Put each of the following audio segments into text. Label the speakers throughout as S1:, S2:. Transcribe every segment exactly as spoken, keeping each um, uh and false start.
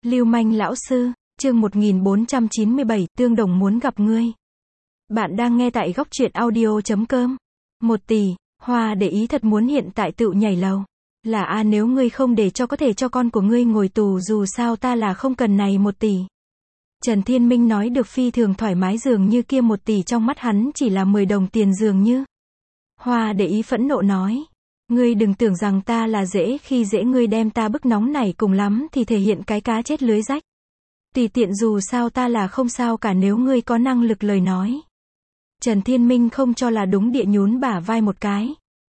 S1: Lưu manh lão sư, chương một nghìn bốn trăm chín mươi bảy, Tương Đồng muốn gặp ngươi. Bạn đang nghe tại góc truyện audio chấm com. Một tỷ, Hoa để ý thật muốn hiện tại tự nhảy lầu. Là a nếu ngươi không để cho có thể cho con của ngươi ngồi tù dù sao ta là không cần này một tỷ. Trần Thiên Minh nói được phi thường thoải mái dường như kia một tỷ trong mắt hắn chỉ là mười đồng tiền dường như. Hoa để ý phẫn nộ nói. Ngươi đừng tưởng rằng ta là dễ khi dễ ngươi đem ta bức nóng này cùng lắm thì thể hiện cái cá chết lưới rách. Tùy tiện dù sao ta là không sao cả nếu ngươi có năng lực lời nói. Trần Thiên Minh không cho là đúng địa nhún bả vai một cái.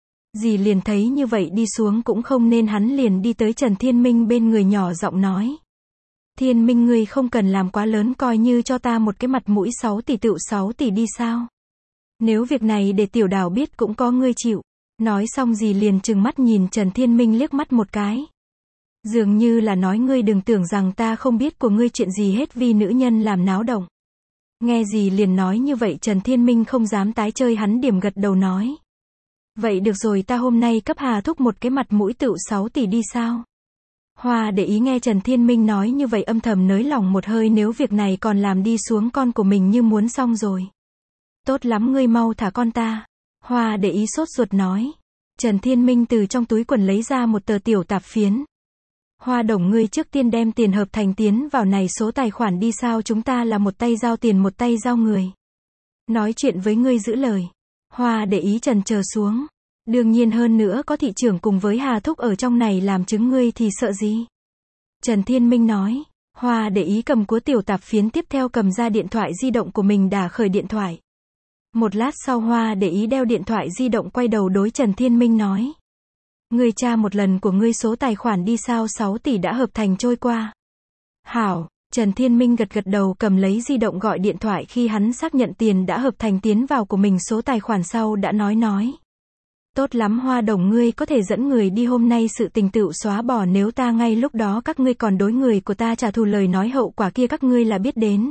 S1: Dì liền thấy như vậy đi xuống cũng không nên hắn liền đi tới Trần Thiên Minh bên người nhỏ giọng nói. Thiên Minh ngươi không cần làm quá lớn coi như cho ta một cái mặt mũi sáu tỷ tựu sáu tỷ đi sao. Nếu việc này để tiểu đào biết cũng có ngươi chịu. Nói xong dì liền trừng mắt nhìn Trần Thiên Minh liếc mắt một cái. Dường như là nói ngươi đừng tưởng rằng ta không biết của ngươi chuyện gì hết vì nữ nhân làm náo động. Nghe dì liền nói như vậy Trần Thiên Minh không dám tái chơi hắn điểm gật đầu nói. Vậy được rồi ta hôm nay cấp Hà thúc một cái mặt mũi tựu sáu tỷ đi sao. Hoa để ý nghe Trần Thiên Minh nói như vậy âm thầm nới lòng một hơi nếu việc này còn làm đi xuống con của mình như muốn xong rồi. Tốt lắm ngươi mau thả con ta. Hoa để ý sốt ruột nói. Trần Thiên Minh từ trong túi quần lấy ra một tờ tiểu tạp phiến. Hoa đồng ngươi trước tiên đem tiền hợp thành tiến vào này số tài khoản đi sao chúng ta là một tay giao tiền một tay giao người. Nói chuyện với ngươi giữ lời. Hoa để ý trần chờ xuống. Đương nhiên hơn nữa có thị trưởng cùng với Hà thúc ở trong này làm chứng ngươi thì sợ gì. Trần Thiên Minh nói. Hoa để ý cầm cuốn tiểu tạp phiến tiếp theo cầm ra điện thoại di động của mình đả khởi điện thoại. Một lát sau Hoa để ý đeo điện thoại di động quay đầu đối Trần Thiên Minh nói. Ngươi tra một lần của ngươi số tài khoản đi sao sáu tỷ đã hợp thành trôi qua. Hảo, Trần Thiên Minh gật gật đầu cầm lấy di động gọi điện thoại khi hắn xác nhận tiền đã hợp thành tiến vào của mình số tài khoản sau đã nói nói. Tốt lắm Hoa đồng ngươi có thể dẫn người đi hôm nay sự tình tựu xóa bỏ nếu ta ngay lúc đó các ngươi còn đối người của ta trả thù lời nói hậu quả kia các ngươi là biết đến.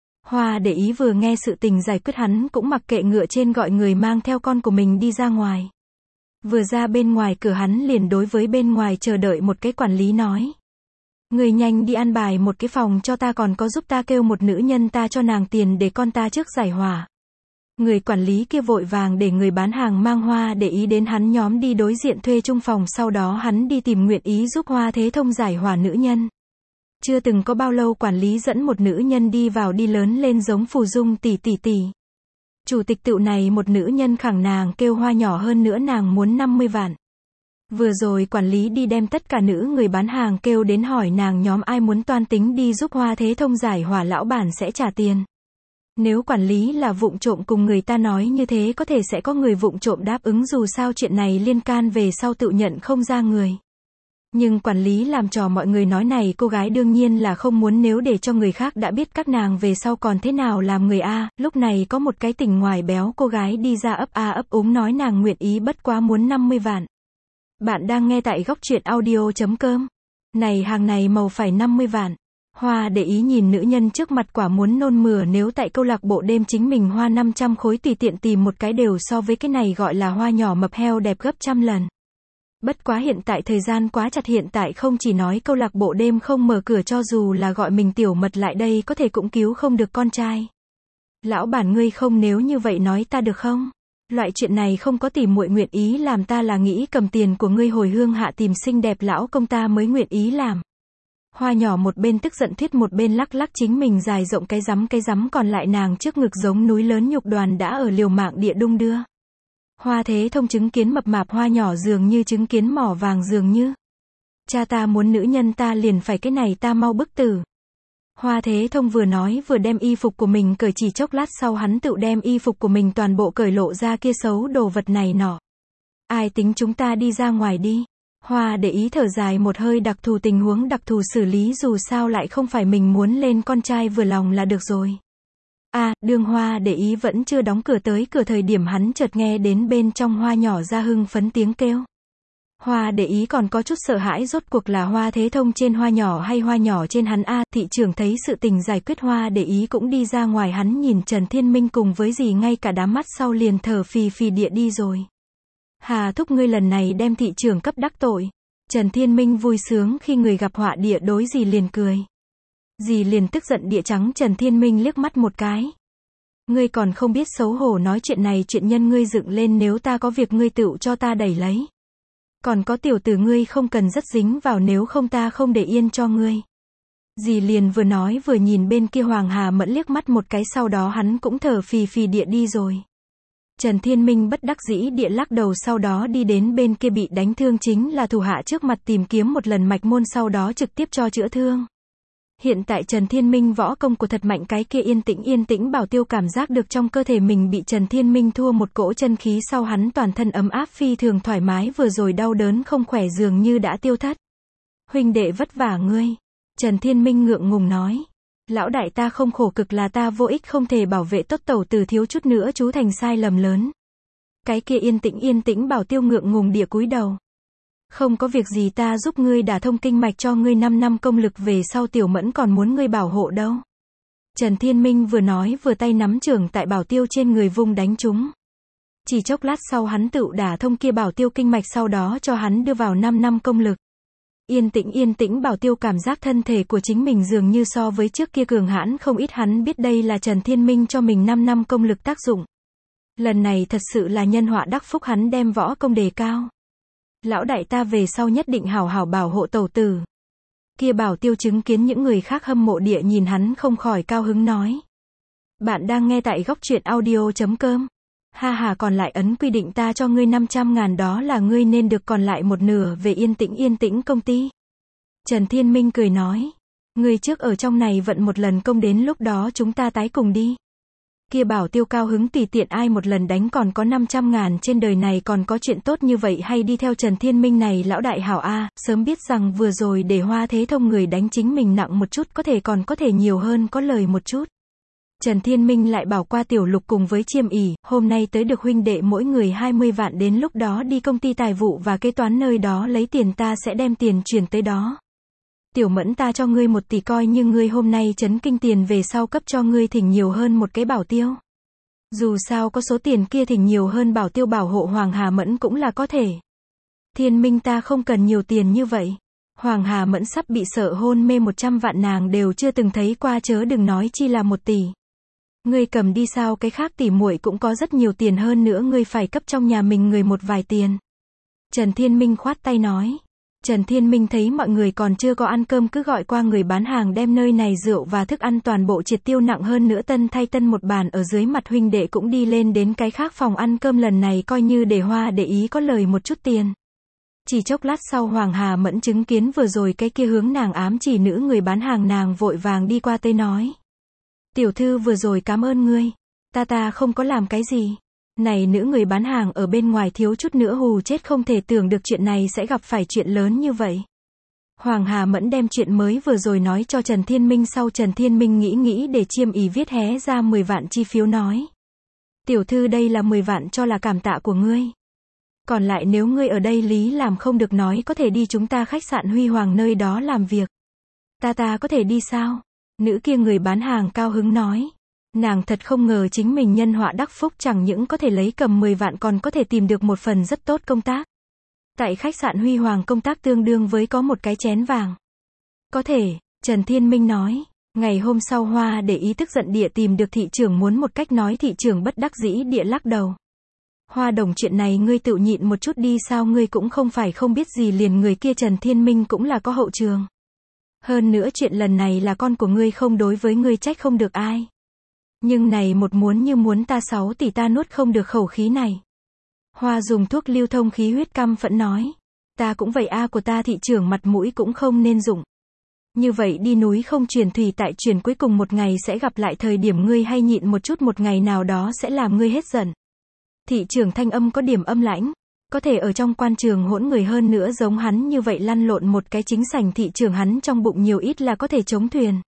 S1: Hoa để ý vừa nghe sự tình giải quyết hắn cũng mặc kệ ngựa trên gọi người mang theo con của mình đi ra ngoài. Vừa ra bên ngoài cửa hắn liền đối với bên ngoài chờ đợi một cái quản lý nói. Người nhanh đi an bài một cái phòng cho ta còn có giúp ta kêu một nữ nhân ta cho nàng tiền để con ta trước giải hỏa. Người quản lý kia vội vàng để người bán hàng mang Hoa để ý đến hắn nhóm đi đối diện thuê chung phòng sau đó hắn đi tìm nguyện ý giúp Hoa Thế Thông giải hỏa nữ nhân. Chưa từng có bao lâu quản lý dẫn một nữ nhân đi vào đi lớn lên giống Phù Dung tỷ tỷ tỷ. Chủ tịch tựu này một nữ nhân khẳng nàng kêu Hoa nhỏ hơn nữa nàng muốn năm mươi vạn. Vừa rồi quản lý đi đem tất cả nữ người bán hàng kêu đến hỏi nàng nhóm ai muốn toan tính đi giúp Hoa Thế Thông giải hỏa lão bản sẽ trả tiền. Nếu quản lý là vụng trộm cùng người ta nói như thế có thể sẽ có người vụng trộm đáp ứng dù sao chuyện này liên can về sau tự nhận không ra người. Nhưng quản lý làm trò mọi người nói này cô gái đương nhiên là không muốn nếu để cho người khác đã biết các nàng về sau còn thế nào làm người a. Lúc này có một cái tỉnh ngoài béo cô gái đi ra ấp a ấp úng nói nàng nguyện ý bất quá muốn năm mươi vạn. Bạn đang nghe tại góc truyện audio chấm com. Này hàng này màu phải năm mươi vạn. Hoa để ý nhìn nữ nhân trước mặt quả muốn nôn mửa nếu tại câu lạc bộ đêm chính mình hoa năm trăm khối tùy tiện tìm một cái đều so với cái này gọi là Hoa nhỏ mập heo đẹp gấp trăm lần. Bất quá hiện tại thời gian quá chặt hiện tại không chỉ nói câu lạc bộ đêm không mở cửa cho dù là gọi mình tiểu mật lại đây có thể cũng cứu không được con trai. Lão bản ngươi không nếu như vậy nói ta được không? Loại chuyện này không có tìm muội nguyện ý làm ta là nghĩ cầm tiền của ngươi hồi hương hạ tìm xinh đẹp lão công ta mới nguyện ý làm. Hoa nhỏ một bên tức giận thuyết một bên lắc lắc chính mình dài rộng cái rắm cái rắm còn lại nàng trước ngực giống núi lớn nhục đoàn đã ở liều mạng địa đung đưa. Hoa Thế Thông chứng kiến mập mạp Hoa nhỏ dường như chứng kiến mỏ vàng dường như. Cha ta muốn nữ nhân ta liền phải cái này ta mau bức tử. Hoa Thế Thông vừa nói vừa đem y phục của mình cởi chỉ chốc lát sau hắn tự đem y phục của mình toàn bộ cởi lộ ra kia xấu đồ vật này nọ. Ai tính chúng ta đi ra ngoài đi. Hoa để ý thở dài một hơi đặc thù tình huống đặc thù xử lý dù sao lại không phải mình muốn lên con trai vừa lòng là được rồi. À, đường Hoa để ý vẫn chưa đóng cửa tới cửa thời điểm hắn chợt nghe đến bên trong Hoa nhỏ ra hưng phấn tiếng kêu. Hoa để ý còn có chút sợ hãi rốt cuộc là Hoa Thế Thông trên Hoa nhỏ hay Hoa nhỏ trên hắn a. Thị trưởng thấy sự tình giải quyết Hoa để ý cũng đi ra ngoài hắn nhìn Trần Thiên Minh cùng với dì ngay cả đám mắt sau liền thở phì phì địa đi rồi. Hà thúc ngươi lần này đem thị trưởng cấp đắc tội. Trần Thiên Minh vui sướng khi người gặp họa địa đối dì liền cười. Dì liền tức giận địa trắng Trần Thiên Minh liếc mắt một cái. Ngươi còn không biết xấu hổ nói chuyện này chuyện nhân ngươi dựng lên nếu ta có việc ngươi tựu cho ta đẩy lấy. Còn có tiểu tử ngươi không cần rất dính vào nếu không ta không để yên cho ngươi. Dì liền vừa nói vừa nhìn bên kia Hoàng Hà Mẫn liếc mắt một cái sau đó hắn cũng thở phì phì địa đi rồi. Trần Thiên Minh bất đắc dĩ địa lắc đầu sau đó đi đến bên kia bị đánh thương chính là thủ hạ trước mặt tìm kiếm một lần mạch môn sau đó trực tiếp cho chữa thương. Hiện tại Trần Thiên Minh võ công của thật mạnh cái kia yên tĩnh yên tĩnh Bảo Tiêu cảm giác được trong cơ thể mình bị Trần Thiên Minh thua một cỗ chân khí sau hắn toàn thân ấm áp phi thường thoải mái vừa rồi đau đớn không khỏe dường như đã tiêu thất. Huynh đệ vất vả ngươi. Trần Thiên Minh ngượng ngùng nói. Lão đại ta không khổ cực là ta vô ích không thể bảo vệ tốt tẩu tử thiếu chút nữa chú thành sai lầm lớn. Cái kia yên tĩnh yên tĩnh Bảo Tiêu ngượng ngùng địa cúi đầu. Không có việc gì ta giúp ngươi đả thông kinh mạch cho ngươi năm năm công lực về sau Tiểu Mẫn còn muốn ngươi bảo hộ đâu. Trần Thiên Minh vừa nói vừa tay nắm chưởng tại Bảo Tiêu trên người vung đánh chúng. Chỉ chốc lát sau hắn tự đả thông kia Bảo Tiêu kinh mạch sau đó cho hắn đưa vào năm năm công lực. Yên tĩnh yên tĩnh Bảo Tiêu cảm giác thân thể của chính mình dường như so với trước kia cường hãn không ít hắn biết đây là Trần Thiên Minh cho mình năm năm công lực tác dụng. Lần này thật sự là nhân họa đắc phúc hắn đem võ công đề cao. Lão đại ta về sau nhất định hảo hảo bảo hộ tẩu tử. Kia Bảo Tiêu chứng kiến những người khác hâm mộ địa nhìn hắn không khỏi cao hứng nói. Bạn đang nghe tại góc truyện audio chấm com. Ha ha còn lại ấn quy định ta cho ngươi năm trăm ngàn đó là ngươi nên được còn lại một nửa về yên tĩnh yên tĩnh công ty. Trần Thiên Minh cười nói. Ngươi trước ở trong này vận một lần công đến lúc đó chúng ta tái cùng đi. Kia Bảo Tiêu cao hứng tùy tiện ai một lần đánh còn có năm trăm ngàn trên đời này còn có chuyện tốt như vậy hay đi theo Trần Thiên Minh này lão đại hảo a, sớm biết rằng vừa rồi để Hoa Thế Thông người đánh chính mình nặng một chút có thể còn có thể nhiều hơn có lời một chút. Trần Thiên Minh lại bảo qua Tiểu Lục cùng với Chiêm ỉ, hôm nay tới được huynh đệ mỗi người hai mươi vạn đến lúc đó đi công ty tài vụ và kế toán nơi đó lấy tiền ta sẽ đem tiền chuyển tới đó. Tiểu Mẫn ta cho ngươi một tỷ coi như ngươi hôm nay chấn kinh tiền về sau cấp cho ngươi thỉnh nhiều hơn một cái Bảo Tiêu. Dù sao có số tiền kia thỉnh nhiều hơn Bảo Tiêu bảo hộ Hoàng Hà Mẫn cũng là có thể. Thiên Minh ta không cần nhiều tiền như vậy. Hoàng Hà Mẫn sắp bị sợ hôn mê một trăm vạn nàng đều chưa từng thấy qua chớ đừng nói chi là một tỷ. Ngươi cầm đi sao cái khác tỷ muội cũng có rất nhiều tiền hơn nữa ngươi phải cấp trong nhà mình người một vài tiền. Trần Thiên Minh khoát tay nói. Trần Thiên Minh thấy mọi người còn chưa có ăn cơm cứ gọi qua người bán hàng đem nơi này rượu và thức ăn toàn bộ triệt tiêu nặng hơn nữa tân thay tân một bàn ở dưới mặt huynh đệ cũng đi lên đến cái khác phòng ăn cơm lần này coi như để Hoa để ý có lời một chút tiền. Chỉ chốc lát sau Hoàng Hà Mẫn chứng kiến vừa rồi cái kia hướng nàng ám chỉ nữ người bán hàng nàng vội vàng đi qua tới nói. Tiểu thư vừa rồi cảm ơn ngươi. Ta ta không có làm cái gì. Này nữ người bán hàng ở bên ngoài thiếu chút nữa hù chết không thể tưởng được chuyện này sẽ gặp phải chuyện lớn như vậy. Hoàng Hà Mẫn đem chuyện mới vừa rồi nói cho Trần Thiên Minh sau Trần Thiên Minh nghĩ nghĩ để Chiêm ỉ viết hé ra mười vạn chi phiếu nói. Tiểu thư đây là mười vạn cho là cảm tạ của ngươi. Còn lại nếu ngươi ở đây lý làm không được nói có thể đi chúng ta khách sạn Huy Hoàng nơi đó làm việc. Ta ta có thể đi sao? Nữ kia người bán hàng cao hứng nói. Nàng thật không ngờ chính mình nhân họa đắc phúc chẳng những có thể lấy cầm mười vạn còn có thể tìm được một phần rất tốt công tác. Tại khách sạn Huy Hoàng công tác tương đương với có một cái chén vàng. Có thể, Trần Thiên Minh nói. Ngày hôm sau Hoa để ý tức giận địa tìm được thị trưởng muốn một cách nói thị trưởng bất đắc dĩ địa lắc đầu. Hoa đồng chuyện này ngươi tự nhịn một chút đi sao ngươi cũng không phải không biết gì liền người kia Trần Thiên Minh cũng là có hậu trường. Hơn nữa chuyện lần này là con của ngươi không đối với ngươi trách không được ai. Nhưng này một muốn như muốn ta sáu tỷ ta nuốt không được khẩu khí này. Hoa dùng thuốc lưu thông khí huyết căm phẫn nói. Ta cũng vậy a của ta thị trưởng mặt mũi cũng không nên dụng. Như vậy đi núi không truyền thủy tại truyền cuối cùng một ngày sẽ gặp lại thời điểm ngươi hay nhịn một chút một ngày nào đó sẽ làm ngươi hết giận. Thị trưởng thanh âm có điểm âm lãnh. Có thể ở trong quan trường hỗn người hơn nữa giống hắn như vậy lăn lộn một cái chính sảnh thị trường hắn trong bụng nhiều ít là có thể chống thuyền.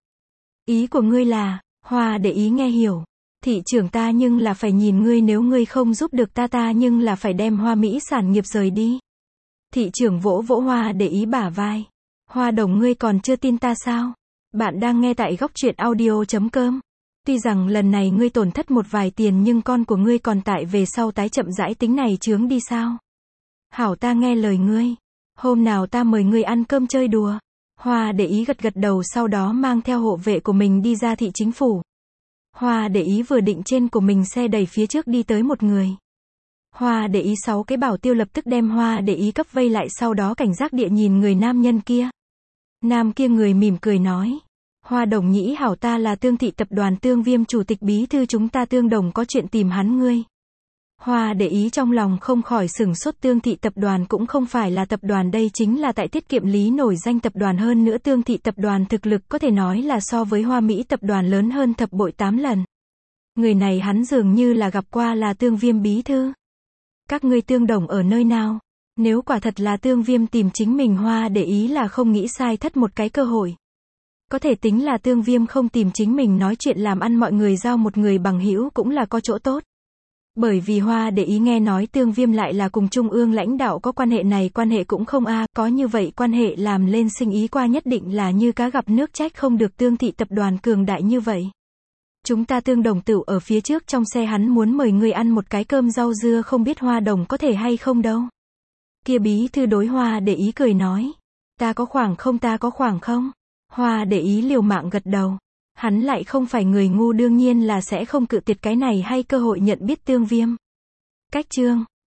S1: Ý của ngươi là, Hoa để ý nghe hiểu. Thị trưởng ta nhưng là phải nhìn ngươi nếu ngươi không giúp được ta ta nhưng là phải đem Hoa Mỹ sản nghiệp rời đi. Thị trưởng vỗ vỗ Hoa để ý bả vai. Hoa đồng ngươi còn chưa tin ta sao? Bạn đang nghe tại góc truyện audio chấm com. Tuy rằng lần này ngươi tổn thất một vài tiền nhưng con của ngươi còn tại về sau tái chậm rãi tính này chướng đi sao? Hảo ta nghe lời ngươi. Hôm nào ta mời ngươi ăn cơm chơi đùa. Hoa để ý gật gật đầu sau đó mang theo hộ vệ của mình đi ra thị chính phủ. Hoa để ý vừa định trên của mình xe đẩy phía trước đi tới một người. Hoa để ý sáu cái bảo tiêu lập tức đem Hoa để ý cấp vây lại sau đó cảnh giác địa nhìn người nam nhân kia. Nam kia người mỉm cười nói. Hoa đồng nhĩ hảo, ta là Tương Thị tập đoàn Tương Viêm chủ tịch bí thư chúng ta Tương đồng có chuyện tìm hắn ngươi. Hoa để ý trong lòng không khỏi sửng sốt, Tương Thị tập đoàn cũng không phải là tập đoàn, đây chính là tại tiết kiệm lý nổi danh tập đoàn, hơn nữa Tương Thị tập đoàn thực lực có thể nói là so với Hoa Mỹ tập đoàn lớn hơn thập bội tám lần. Người này hắn dường như là gặp qua, là Tương Viêm bí thư. Các ngươi Tương đồng ở nơi nào? Nếu quả thật là Tương Viêm tìm chính mình, Hoa để ý là không nghĩ sai thất một cái cơ hội. Có thể tính là Tương Viêm không tìm chính mình nói chuyện làm ăn, mọi người giao một người bằng hữu cũng là có chỗ tốt. Bởi vì Hoa để ý nghe nói Tương Viêm lại là cùng trung ương lãnh đạo có quan hệ, này quan hệ cũng không a, có như vậy quan hệ làm lên sinh ý qua nhất định là như cá gặp nước, trách không được Tương Thị tập đoàn cường đại như vậy. Chúng ta Tương đồng tựu ở phía trước trong xe, hắn muốn mời người ăn một cái cơm rau dưa, không biết Hoa đồng có thể hay không đâu. Kia bí thư đối Hoa để ý cười nói. Ta có khoảng không, ta có khoảng không? Hoa để ý liều mạng gật đầu. Hắn lại không phải người ngu, đương nhiên là sẽ không cự tuyệt cái này hay cơ hội nhận biết Tương Viêm. Cách chương